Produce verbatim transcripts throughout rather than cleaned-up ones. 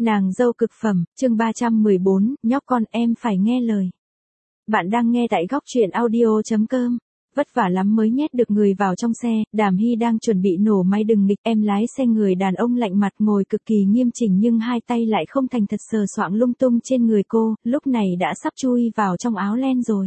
Nàng dâu cực phẩm, chương ba trăm mười bốn, nhóc con em phải nghe lời. Bạn đang nghe tại góc truyện audio chấm com. Vất vả lắm mới nhét được người vào trong xe, Đàm Hy đang chuẩn bị nổ máy đừng nghịch, em lái xe người đàn ông lạnh mặt ngồi cực kỳ nghiêm chỉnh nhưng hai tay lại không thành thật sờ soạng lung tung trên người cô, lúc này đã sắp chui vào trong áo len rồi.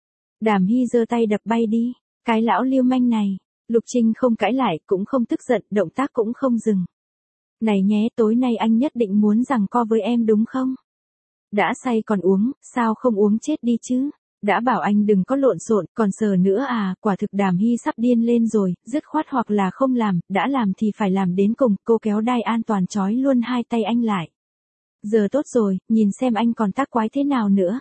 Đàm Hy giơ tay đập bay đi, cái lão liêu manh này, Lục Trinh không cãi lại cũng không tức giận, động tác cũng không dừng. Này nhé, tối nay anh nhất định muốn giằng co với em đúng không? Đã say còn uống, sao không uống chết đi chứ? Đã bảo anh đừng có lộn xộn, còn sờ nữa à, quả thực Đàm Hy sắp điên lên rồi, dứt khoát hoặc là không làm, đã làm thì phải làm đến cùng, cô kéo đai an toàn trói luôn hai tay anh lại. Giờ tốt rồi, nhìn xem anh còn tác quái thế nào nữa.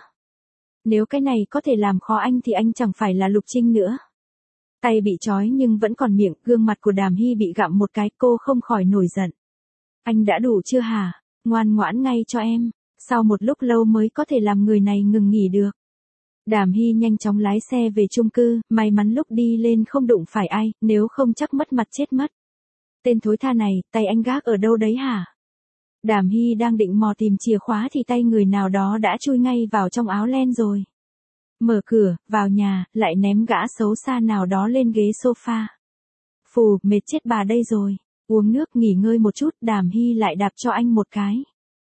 Nếu cái này có thể làm khó anh thì anh chẳng phải là Lục Trinh nữa. Tay bị trói nhưng vẫn còn miệng, gương mặt của Đàm Hy bị gặm một cái, cô không khỏi nổi giận. Anh đã đủ chưa hả? Ngoan ngoãn ngay cho em. Sau một lúc lâu mới có thể làm người này ngừng nghỉ được. Đàm Hy nhanh chóng lái xe về chung cư, may mắn lúc đi lên không đụng phải ai, nếu không chắc mất mặt chết mất. Tên thối tha này, tay anh gác ở đâu đấy hả? Đàm Hy đang định mò tìm chìa khóa thì tay người nào đó đã chui ngay vào trong áo len rồi. Mở cửa, vào nhà, lại ném gã xấu xa nào đó lên ghế sofa. Phù, mệt chết bà đây rồi. Uống nước nghỉ ngơi một chút, Đàm Hy lại đạp cho anh một cái.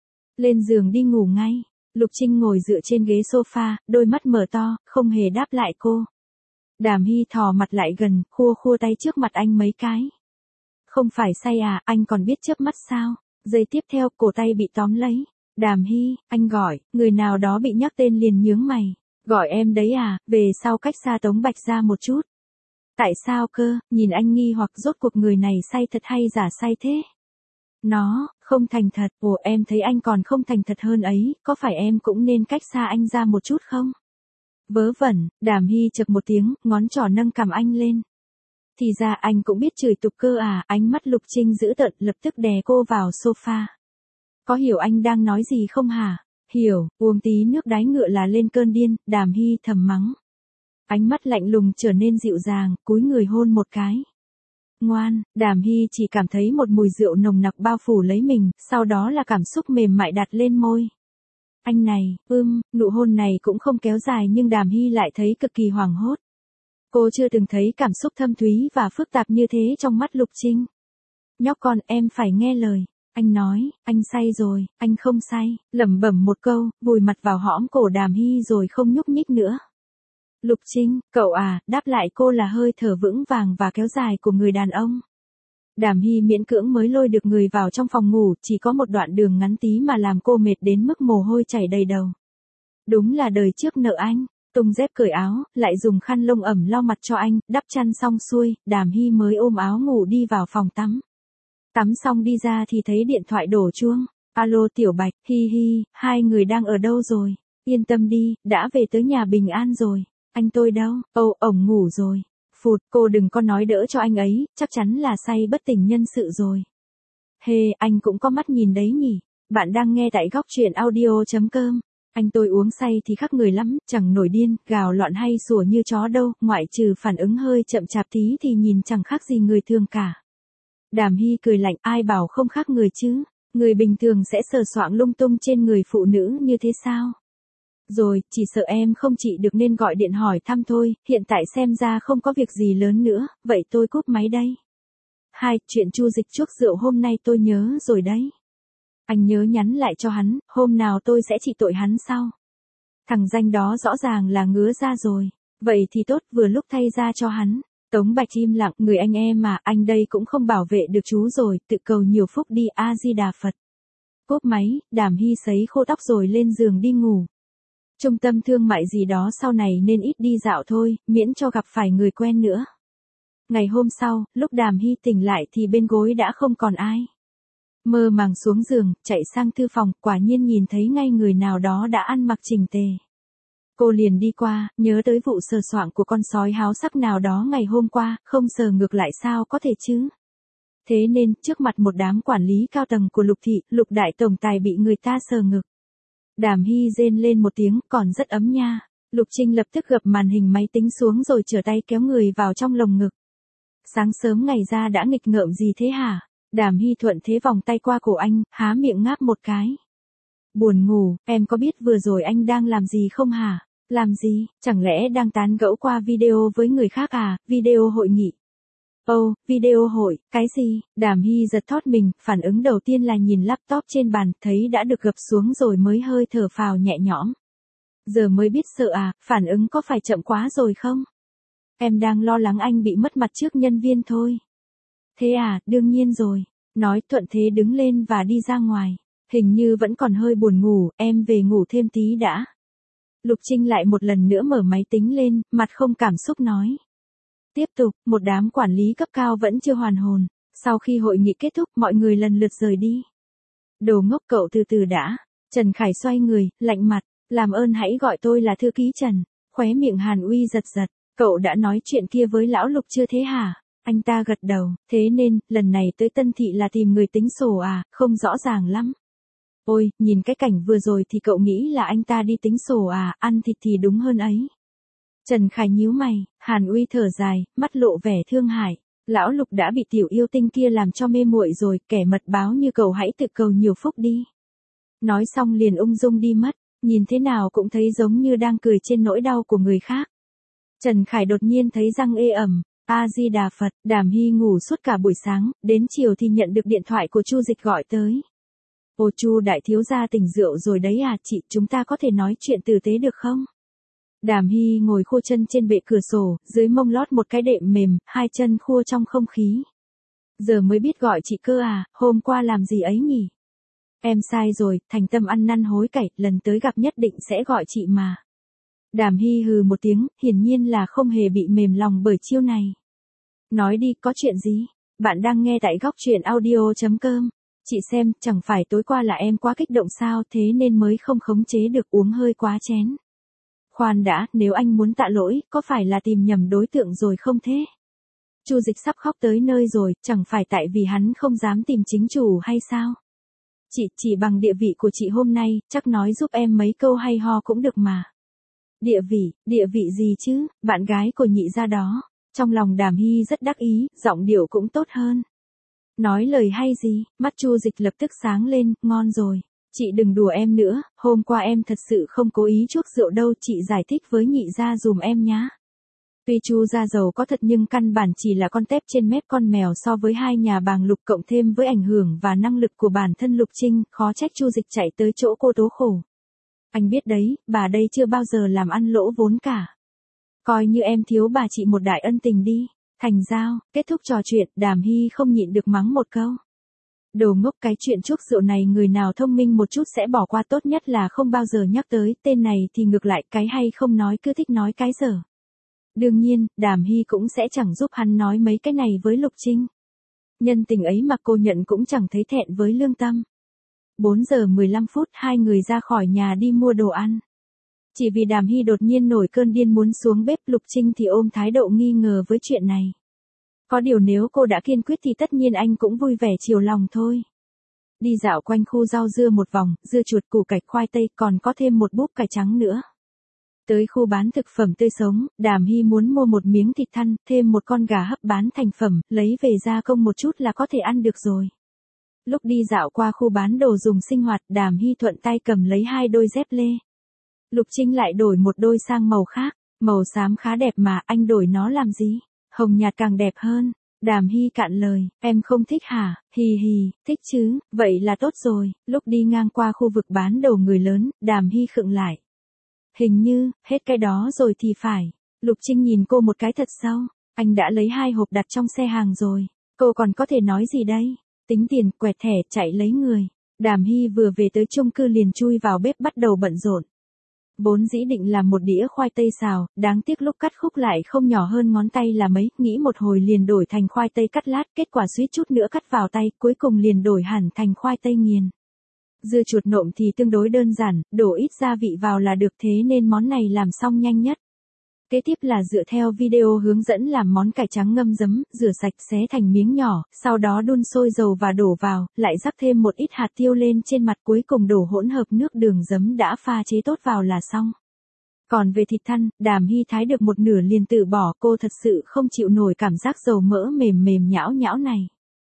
Lên giường đi ngủ ngay. Lục Trinh ngồi dựa trên ghế sofa, đôi mắt mở to, không hề đáp lại cô. Đàm Hy thò mặt lại gần, khua khua tay trước mặt anh mấy cái. Không phải say à, anh còn biết chớp mắt sao? Giây tiếp theo, cổ tay bị tóm lấy. Đàm Hy, anh gọi, người nào đó bị nhắc tên liền nhướng mày. Gọi em đấy à, về sau cách xa Tống Bạch ra một chút. Tại sao cơ, nhìn anh nghi hoặc rốt cuộc người này say thật hay giả say thế? Nó, không thành thật, ồ em thấy anh còn không thành thật hơn ấy, có phải em cũng nên cách xa anh ra một chút không? Vớ vẩn, Đàm Hy chực một tiếng, ngón trỏ nâng cằm anh lên. Thì ra anh cũng biết chửi tục cơ à, ánh mắt Lục Trinh dữ tợn lập tức đè cô vào sofa. Có hiểu anh đang nói gì không hả? Hiểu, uống tí nước đái ngựa là lên cơn điên, Đàm Hy thầm mắng. Ánh mắt lạnh lùng trở nên dịu dàng, cúi người hôn một cái. Ngoan, Đàm Hy chỉ cảm thấy một mùi rượu nồng nặc bao phủ lấy mình, sau đó là cảm xúc mềm mại đặt lên môi. Anh này, ưm, nụ hôn này cũng không kéo dài nhưng Đàm Hy lại thấy cực kỳ hoảng hốt. Cô chưa từng thấy cảm xúc thâm thúy và phức tạp như thế trong mắt Lục Trinh. Nhóc con, em phải nghe lời. Anh nói, anh say rồi, anh không say, lẩm bẩm một câu, vùi mặt vào hõm cổ Đàm Hy rồi không nhúc nhích nữa. Lục Trinh, cậu à, đáp lại cô là hơi thở vững vàng và kéo dài của người đàn ông. Đàm Hy miễn cưỡng mới lôi được người vào trong phòng ngủ, chỉ có một đoạn đường ngắn tí mà làm cô mệt đến mức mồ hôi chảy đầy đầu. Đúng là đời trước nợ anh, tung dép cởi áo, lại dùng khăn lông ẩm lau mặt cho anh, đắp chăn xong xuôi, Đàm Hy mới ôm áo ngủ đi vào phòng tắm. Tắm xong đi ra thì thấy điện thoại đổ chuông. Alo Tiểu Bạch, hi hi, hai người đang ở đâu rồi? Yên tâm đi, đã về tới nhà bình an rồi. Anh tôi đâu? Ồ, ổng ngủ rồi. Phụt, cô đừng có nói đỡ cho anh ấy, chắc chắn là say bất tỉnh nhân sự rồi. Hê, hey, anh cũng có mắt nhìn đấy nhỉ. Bạn đang nghe tại góc truyện audio chấm com. Anh tôi uống say thì khác người lắm, chẳng nổi điên, gào loạn hay sủa như chó đâu, ngoại trừ phản ứng hơi chậm chạp tí thì nhìn chẳng khác gì người thường cả. Đàm Hy cười lạnh, ai bảo không khác người chứ, người bình thường sẽ sờ soạng lung tung trên người phụ nữ như thế sao? Rồi, chỉ sợ em không trị được nên gọi điện hỏi thăm thôi, hiện tại xem ra không có việc gì lớn nữa, vậy tôi cúp máy đây. Hai, chuyện Chu Dịch chuốc rượu hôm nay tôi nhớ rồi đấy. Anh nhớ nhắn lại cho hắn, hôm nào tôi sẽ trị tội hắn sau. Thằng danh đó rõ ràng là ngứa ra rồi, vậy thì tốt, vừa lúc thay ra cho hắn. Tống Bạch im lặng, người anh em mà, anh đây cũng không bảo vệ được chú rồi, tự cầu nhiều phúc đi, A-di-đà Phật. Cúp máy, Đàm Hy sấy khô tóc rồi lên giường đi ngủ. Trung tâm thương mại gì đó sau này nên ít đi dạo thôi, miễn cho gặp phải người quen nữa. Ngày hôm sau, lúc Đàm Hy tỉnh lại thì bên gối đã không còn ai. Mơ màng xuống giường, chạy sang thư phòng, quả nhiên nhìn thấy ngay người nào đó đã ăn mặc chỉnh tề. Cô liền đi qua, nhớ tới vụ sờ soạng của con sói háo sắc nào đó ngày hôm qua, không sờ ngược lại sao có thể chứ. Thế nên, trước mặt một đám quản lý cao tầng của Lục Thị, Lục Đại Tổng Tài bị người ta sờ ngực. Đàm Hy rên lên một tiếng, còn rất ấm nha. Lục Trinh lập tức gập màn hình máy tính xuống rồi trở tay kéo người vào trong lồng ngực. Sáng sớm ngày ra đã nghịch ngợm gì thế hả? Đàm Hy thuận thế vòng tay qua cổ anh, há miệng ngáp một cái. Buồn ngủ, em có biết vừa rồi anh đang làm gì không hả? Làm gì, chẳng lẽ đang tán gẫu qua video với người khác à, video hội nghị? Ồ, oh, video hội, cái gì? Đàm Hy giật thót mình, phản ứng đầu tiên là nhìn laptop trên bàn, thấy đã được gập xuống rồi mới hơi thở phào nhẹ nhõm. Giờ mới biết sợ à, phản ứng có phải chậm quá rồi không? Em đang lo lắng anh bị mất mặt trước nhân viên thôi. Thế à, đương nhiên rồi. Nói thuận thế đứng lên và đi ra ngoài. Hình như vẫn còn hơi buồn ngủ, em về ngủ thêm tí đã. Lục Trinh lại một lần nữa mở máy tính lên, mặt không cảm xúc nói. Tiếp tục, một đám quản lý cấp cao vẫn chưa hoàn hồn. Sau khi hội nghị kết thúc, mọi người lần lượt rời đi. Đồ ngốc, cậu từ từ đã. Trần Khải xoay người, lạnh mặt. Làm ơn hãy gọi tôi là thư ký Trần. Khóe miệng Hàn Uy giật giật. Cậu đã nói chuyện kia với lão Lục chưa thế hả? Anh ta gật đầu. Thế nên, lần này tới Tân Thị là tìm người tính sổ à, không rõ ràng lắm. Ôi, nhìn cái cảnh vừa rồi thì cậu nghĩ là anh ta đi tính sổ à, ăn thịt thì đúng hơn ấy. Trần Khải nhíu mày, Hàn Uy thở dài, mắt lộ vẻ thương hại. Lão Lục đã bị tiểu yêu tinh kia làm cho mê muội rồi, kẻ mật báo như cậu hãy tự cầu nhiều phúc đi. Nói xong liền ung dung đi mất, nhìn thế nào cũng thấy giống như đang cười trên nỗi đau của người khác. Trần Khải đột nhiên thấy răng ê ẩm, A-di-đà Phật, Đàm Hy ngủ suốt cả buổi sáng, đến chiều thì nhận được điện thoại của Chu Dịch gọi tới. Ô Chu đại thiếu gia tỉnh rượu rồi đấy à, chị, chúng ta có thể nói chuyện tử tế được không? Đàm Hy ngồi khô chân trên bệ cửa sổ, dưới mông lót một cái đệm mềm, hai chân khua trong không khí. Giờ mới biết gọi chị cơ à, hôm qua làm gì ấy nhỉ? Em sai rồi, thành tâm ăn năn hối cải, lần tới gặp nhất định sẽ gọi chị mà. Đàm Hy hừ một tiếng, hiển nhiên là không hề bị mềm lòng bởi chiêu này. Nói đi, có chuyện gì? Bạn đang nghe tại góc truyện audio chấm com. Chị xem, chẳng phải tối qua là em quá kích động sao, thế nên mới không khống chế được uống hơi quá chén. Khoan đã, nếu anh muốn tạ lỗi, có phải là tìm nhầm đối tượng rồi không thế? Chu Dịch sắp khóc tới nơi rồi, chẳng phải tại vì hắn không dám tìm chính chủ hay sao? Chị, chỉ bằng địa vị của chị hôm nay, chắc nói giúp em mấy câu hay ho cũng được mà. Địa vị, địa vị gì chứ, bạn gái của nhị gia đó. Trong lòng Đàm Hy rất đắc ý, giọng điệu cũng tốt hơn. Nói lời hay gì, mắt Chu Dịch lập tức sáng lên, ngon rồi. Chị đừng đùa em nữa, hôm qua em thật sự không cố ý chuốc rượu đâu, chị giải thích với nhị gia dùm em nhá. Tuy Chu gia giàu có thật nhưng căn bản chỉ là con tép trên mép con mèo so với hai nhà bàng Lục, cộng thêm với ảnh hưởng và năng lực của bản thân Lục Trinh, khó trách Chu Dịch chạy tới chỗ cô tố khổ. Anh biết đấy, bà đây chưa bao giờ làm ăn lỗ vốn cả. Coi như em thiếu bà chị một đại ân tình đi. Thành giao, kết thúc trò chuyện, Đàm Hy không nhịn được mắng một câu. Đồ ngốc, cái chuyện chuốc rượu này người nào thông minh một chút sẽ bỏ qua, tốt nhất là không bao giờ nhắc tới, tên này thì ngược lại, cái hay không nói cứ thích nói cái dở. Đương nhiên, Đàm Hy cũng sẽ chẳng giúp hắn nói mấy cái này với Lục Trinh. Nhân tình ấy mà cô nhận cũng chẳng thấy thẹn với lương tâm. bốn giờ mười lăm phút, hai người ra khỏi nhà đi mua đồ ăn. Chỉ vì Đàm Hy đột nhiên nổi cơn điên muốn xuống bếp, Lục Trinh thì ôm thái độ nghi ngờ với chuyện này. Có điều nếu cô đã kiên quyết thì tất nhiên anh cũng vui vẻ chiều lòng thôi. Đi dạo quanh khu rau dưa một vòng, dưa chuột, củ cải, khoai tây, còn có thêm một búp cải trắng nữa. Tới khu bán thực phẩm tươi sống, Đàm Hy muốn mua một miếng thịt thăn, thêm một con gà hấp bán thành phẩm, lấy về gia công một chút là có thể ăn được rồi. Lúc đi dạo qua khu bán đồ dùng sinh hoạt, Đàm Hy thuận tay cầm lấy hai đôi dép lê. Lục Trinh lại đổi một đôi sang màu khác, màu xám khá đẹp mà, anh đổi nó làm gì? Hồng nhạt càng đẹp hơn. Đàm Hy cạn lời, em không thích hả? Hì hì, thích chứ, vậy là tốt rồi. Lúc đi ngang qua khu vực bán đồ người lớn, Đàm Hy khựng lại. Hình như, hết cái đó rồi thì phải. Lục Trinh nhìn cô một cái thật sâu. Anh đã lấy hai hộp đặt trong xe hàng rồi. Cô còn có thể nói gì đây? Tính tiền, quẹt thẻ, chạy lấy người. Đàm Hy vừa về tới chung cư liền chui vào bếp bắt đầu bận rộn. Vốn dĩ định làm một đĩa khoai tây xào, đáng tiếc lúc cắt khúc lại không nhỏ hơn ngón tay là mấy, nghĩ một hồi liền đổi thành khoai tây cắt lát, kết quả suýt chút nữa cắt vào tay, cuối cùng liền đổi hẳn thành khoai tây nghiền. Dưa chuột nộm thì tương đối đơn giản, đổ ít gia vị vào là được, thế nên món này làm xong nhanh nhất. Kế tiếp là dựa theo video hướng dẫn làm món cải trắng ngâm giấm, rửa sạch xé thành miếng nhỏ, sau đó đun sôi dầu và đổ vào, lại rắc thêm một ít hạt tiêu lên trên mặt, cuối cùng đổ hỗn hợp nước đường giấm đã pha chế tốt vào là xong. Còn về thịt thăn, Đàm Hy thái được một nửa liền từ bỏ, cô thật sự không chịu nổi cảm giác dầu mỡ mềm mềm nhão nhão này.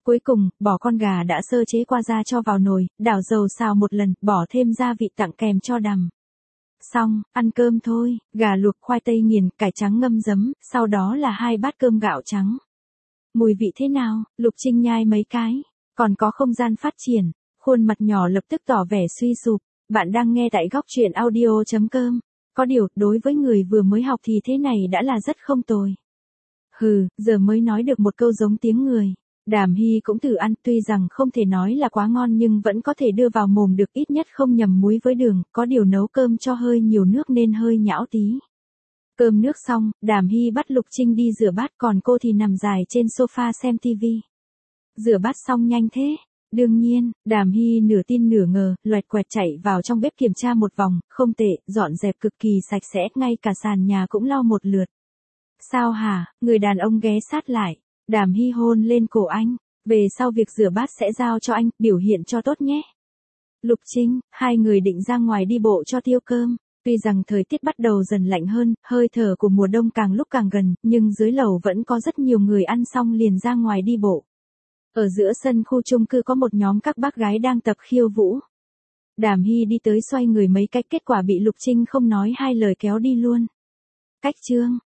Cuối cùng, bỏ con gà đã sơ chế qua ra cho vào nồi, đảo dầu xào một lần, bỏ thêm gia vị tặng kèm cho đằm. Xong, ăn cơm thôi, gà luộc khoai tây nghiền, cải trắng ngâm giấm, sau đó là hai bát cơm gạo trắng. Mùi vị thế nào? Lục Trinh nhai mấy cái, còn có không gian phát triển, khuôn mặt nhỏ lập tức tỏ vẻ suy sụp. Bạn đang nghe tại góc truyện audio.com. Có điều, đối với người vừa mới học thì thế này đã là rất không tồi. Hừ, giờ mới nói được một câu giống tiếng người. Đàm Hy cũng thử ăn, tuy rằng không thể nói là quá ngon nhưng vẫn có thể đưa vào mồm được, ít nhất không nhầm muối với đường, có điều nấu cơm cho hơi nhiều nước nên hơi nhão tí. Cơm nước xong, Đàm Hy bắt Lục Trinh đi rửa bát, còn cô thì nằm dài trên sofa xem tivi. Rửa bát xong nhanh thế. Đương nhiên, Đàm Hy nửa tin nửa ngờ, loẹt quẹt chạy vào trong bếp kiểm tra một vòng, không tệ, dọn dẹp cực kỳ sạch sẽ, ngay cả sàn nhà cũng lau một lượt. Sao hả? Người đàn ông ghé sát lại. Đàm Hy hôn lên cổ anh. Về sau việc rửa bát sẽ giao cho anh, biểu hiện cho tốt nhé. Lục Trinh, hai người định ra ngoài đi bộ cho tiêu cơm. Tuy rằng thời tiết bắt đầu dần lạnh hơn, hơi thở của mùa đông càng lúc càng gần, nhưng dưới lầu vẫn có rất nhiều người ăn xong liền ra ngoài đi bộ. Ở giữa sân khu chung cư có một nhóm các bác gái đang tập khiêu vũ. Đàm Hy đi tới xoay người mấy cách, kết quả bị Lục Trinh không nói hai lời kéo đi luôn. Cách chương,